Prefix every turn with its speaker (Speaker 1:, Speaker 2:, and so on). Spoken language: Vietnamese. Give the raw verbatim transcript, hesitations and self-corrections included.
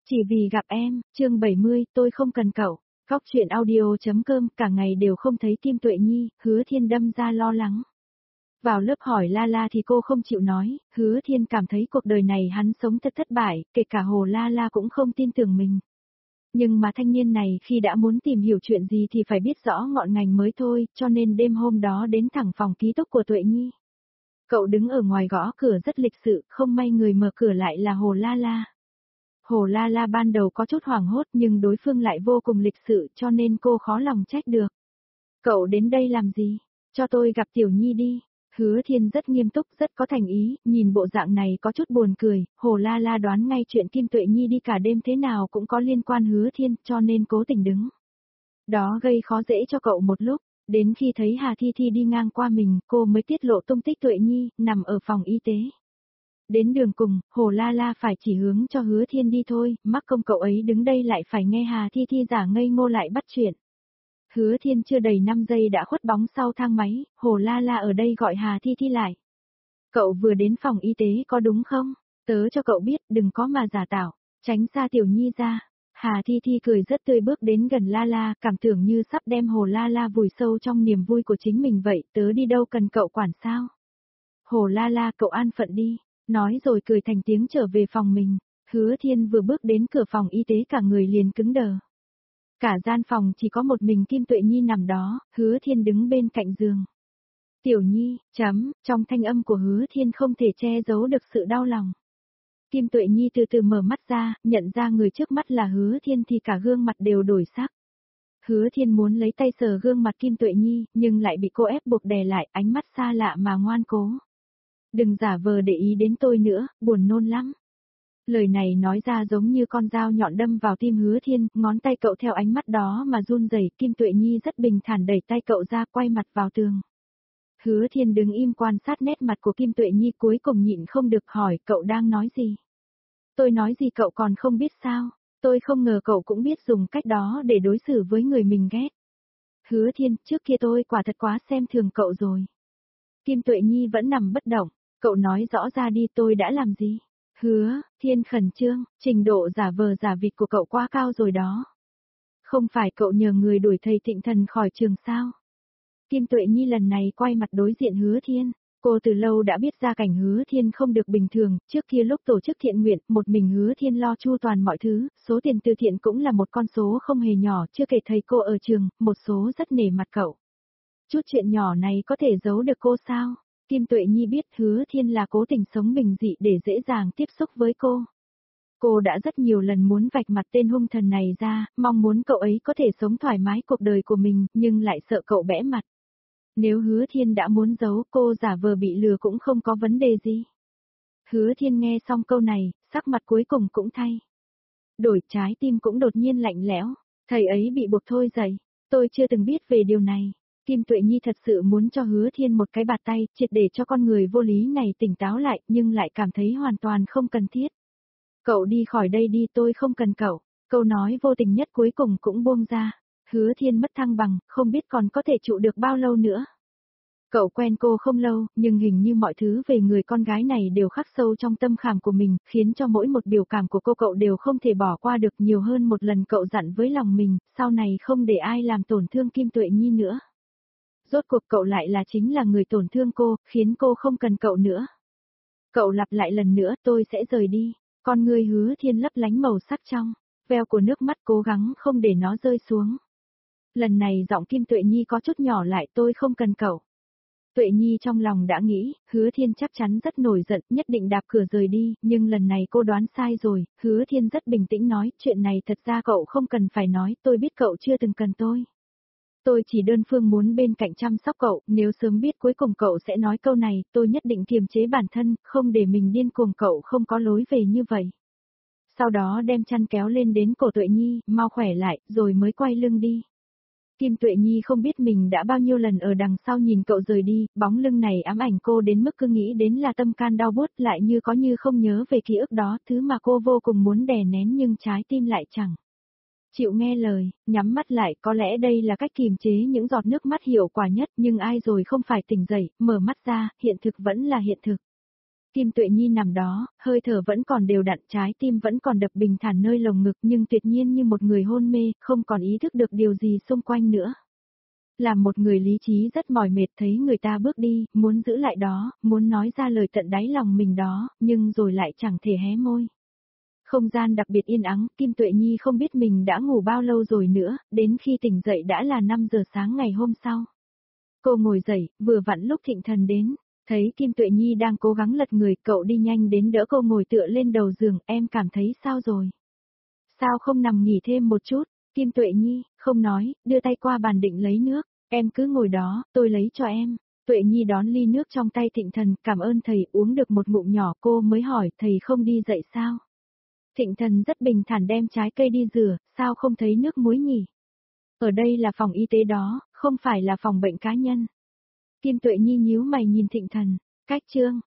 Speaker 1: Chỉ vì gặp em, chương bảy mươi, tôi không cần cậu. Góc chuyện audio.com, cả ngày đều không thấy Kim Tuệ Nhi, Hứa Thiên đâm ra lo lắng. Vào lớp hỏi La La thì cô không chịu nói, Hứa Thiên cảm thấy cuộc đời này hắn sống thật thất bại, kể cả Hồ La La cũng không tin tưởng mình. Nhưng mà thanh niên này khi đã muốn tìm hiểu chuyện gì thì phải biết rõ ngọn ngành mới thôi, cho nên đêm hôm đó đến thẳng phòng ký túc của Tuệ Nhi. Cậu đứng ở ngoài gõ cửa rất lịch sự, không may người mở cửa lại là Hồ La La. Hồ La La ban đầu có chút hoảng hốt nhưng đối phương lại vô cùng lịch sự cho nên cô khó lòng trách được. Cậu đến đây làm gì? Cho tôi gặp Tiểu Nhi đi. Hứa Thiên rất nghiêm túc, rất có thành ý, nhìn bộ dạng này có chút buồn cười, Hồ La La đoán ngay chuyện Kim Tuệ Nhi đi cả đêm thế nào cũng có liên quan Hứa Thiên cho nên cố tình đứng. Đó gây khó dễ cho cậu một lúc, đến khi thấy Hà Thi Thi đi ngang qua mình cô mới tiết lộ tung tích Tuệ Nhi, nằm ở phòng y tế. Đến đường cùng, Hồ La La phải chỉ hướng cho Hứa Thiên đi thôi, mắc công cậu ấy đứng đây lại phải nghe Hà Thi Thi giả ngây ngô lại bắt chuyện. Hứa Thiên chưa đầy năm giây đã khuất bóng sau thang máy, Hồ La La ở đây gọi Hà Thi Thi lại. Cậu vừa đến phòng y tế có đúng không? Tớ cho cậu biết, đừng có mà giả tạo, tránh xa Tiểu Nhi ra. Hà Thi Thi cười rất tươi bước đến gần La La, cảm tưởng như sắp đem Hồ La La vùi sâu trong niềm vui của chính mình vậy, tớ đi đâu cần cậu quản sao? Hồ La La cậu an phận đi. Nói rồi cười thành tiếng trở về phòng mình, Hứa Thiên vừa bước đến cửa phòng y tế cả người liền cứng đờ. Cả gian phòng chỉ có một mình Kim Tuệ Nhi nằm đó, Hứa Thiên đứng bên cạnh giường. Tiểu Nhi, chấm, trong thanh âm của Hứa Thiên không thể che giấu được sự đau lòng. Kim Tuệ Nhi từ từ mở mắt ra, nhận ra người trước mắt là Hứa Thiên thì cả gương mặt đều đổi sắc. Hứa Thiên muốn lấy tay sờ gương mặt Kim Tuệ Nhi, nhưng lại bị cô ép buộc đè lại, ánh mắt xa lạ mà ngoan cố. Đừng giả vờ để ý đến tôi nữa, buồn nôn lắm. Lời này nói ra giống như con dao nhọn đâm vào tim Hứa Thiên, ngón tay cậu theo ánh mắt đó mà run rẩy. Kim Tuệ Nhi rất bình thản đẩy tay cậu ra quay mặt vào tường. Hứa Thiên đứng im quan sát nét mặt của Kim Tuệ Nhi cuối cùng nhịn không được hỏi cậu đang nói gì. Tôi nói gì cậu còn không biết sao, tôi không ngờ cậu cũng biết dùng cách đó để đối xử với người mình ghét. Hứa Thiên, trước kia tôi quả thật quá xem thường cậu rồi. Kim Tuệ Nhi vẫn nằm bất động. Cậu nói rõ ra đi tôi đã làm gì? Hứa, Thiên khẩn trương, trình độ giả vờ giả vịt của cậu quá cao rồi đó. Không phải cậu nhờ người đuổi thầy Thịnh Thần khỏi trường sao? Kim Tuệ Nhi lần này quay mặt đối diện Hứa Thiên. Cô từ lâu đã biết ra cảnh Hứa Thiên không được bình thường, trước kia lúc tổ chức thiện nguyện, một mình Hứa Thiên lo chu toàn mọi thứ, số tiền từ thiện cũng là một con số không hề nhỏ, chưa kể thầy cô ở trường, một số rất nể mặt cậu. Chút chuyện nhỏ này có thể giấu được cô sao? Kim Tuệ Nhi biết Hứa Thiên là cố tình sống bình dị để dễ dàng tiếp xúc với cô. Cô đã rất nhiều lần muốn vạch mặt tên hung thần này ra, mong muốn cậu ấy có thể sống thoải mái cuộc đời của mình, nhưng lại sợ cậu bẽ mặt. Nếu Hứa Thiên đã muốn giấu cô giả vờ bị lừa cũng không có vấn đề gì. Hứa Thiên nghe xong câu này, sắc mặt cuối cùng cũng thay. Đổi trái tim cũng đột nhiên lạnh lẽo, thầy ấy bị buộc thôi dậy, tôi chưa từng biết về điều này. Kim Tuệ Nhi thật sự muốn cho Hứa Thiên một cái bạt tay, triệt để cho con người vô lý này tỉnh táo lại, nhưng lại cảm thấy hoàn toàn không cần thiết. Cậu đi khỏi đây đi, tôi không cần cậu. Câu nói vô tình nhất cuối cùng cũng buông ra. Hứa Thiên mất thăng bằng, không biết còn có thể trụ được bao lâu nữa. Cậu quen cô không lâu, nhưng hình như mọi thứ về người con gái này đều khắc sâu trong tâm khảm của mình, khiến cho mỗi một biểu cảm của cô cậu đều không thể bỏ qua được. Nhiều hơn một lần cậu dặn với lòng mình, sau này không để ai làm tổn thương Kim Tuệ Nhi nữa. Rốt cuộc cậu lại là chính là người tổn thương cô, khiến cô không cần cậu nữa. Cậu lặp lại lần nữa, tôi sẽ rời đi. Con người Hứa Thiên lấp lánh màu sắc trong, veo của nước mắt cố gắng không để nó rơi xuống. Lần này giọng Kim Tuệ Nhi có chút nhỏ lại, tôi không cần cậu. Tuệ Nhi trong lòng đã nghĩ, Hứa Thiên chắc chắn rất nổi giận, nhất định đạp cửa rời đi, nhưng lần này cô đoán sai rồi. Hứa Thiên rất bình tĩnh nói, chuyện này thật ra cậu không cần phải nói, tôi biết cậu chưa từng cần tôi. Tôi chỉ đơn phương muốn bên cạnh chăm sóc cậu, nếu sớm biết cuối cùng cậu sẽ nói câu này, tôi nhất định kiềm chế bản thân, không để mình điên cuồng cậu không có lối về như vậy. Sau đó đem chăn kéo lên đến cổ Tuệ Nhi, mau khỏe lại, rồi mới quay lưng đi. Kim Tuệ Nhi không biết mình đã bao nhiêu lần ở đằng sau nhìn cậu rời đi, bóng lưng này ám ảnh cô đến mức cứ nghĩ đến là tâm can đau buốt lại như có như không nhớ về ký ức đó, thứ mà cô vô cùng muốn đè nén nhưng trái tim lại chẳng chịu nghe lời, nhắm mắt lại, có lẽ đây là cách kiềm chế những giọt nước mắt hiệu quả nhất, nhưng ai rồi không phải tỉnh dậy, mở mắt ra, hiện thực vẫn là hiện thực. Kim Tuệ Nhi nằm đó, hơi thở vẫn còn đều đặn, trái tim vẫn còn đập bình thản nơi lồng ngực nhưng tuyệt nhiên như một người hôn mê, không còn ý thức được điều gì xung quanh nữa. Làm một người lý trí rất mỏi mệt thấy người ta bước đi, muốn giữ lại đó, muốn nói ra lời tận đáy lòng mình đó, nhưng rồi lại chẳng thể hé môi. Không gian đặc biệt yên ắng, Kim Tuệ Nhi không biết mình đã ngủ bao lâu rồi nữa, đến khi tỉnh dậy đã là năm giờ sáng ngày hôm sau. Cô ngồi dậy, vừa vặn lúc Thịnh Thần đến, thấy Kim Tuệ Nhi đang cố gắng lật người, cậu đi nhanh đến đỡ cô ngồi tựa lên đầu giường, em cảm thấy sao rồi? Sao không nằm nghỉ thêm một chút? Kim Tuệ Nhi, không nói, đưa tay qua bàn định lấy nước, em cứ ngồi đó, tôi lấy cho em. Tuệ Nhi đón ly nước trong tay Thịnh Thần, cảm ơn thầy, uống được một ngụm nhỏ cô mới hỏi, thầy không đi dậy sao? Thịnh Thần rất bình thản đem trái cây đi rửa, sao không thấy nước muối nhỉ? Ở đây là phòng y tế đó, không phải là phòng bệnh cá nhân. Kim Tuệ Nhi nhíu mày nhìn Thịnh Thần, cách chương.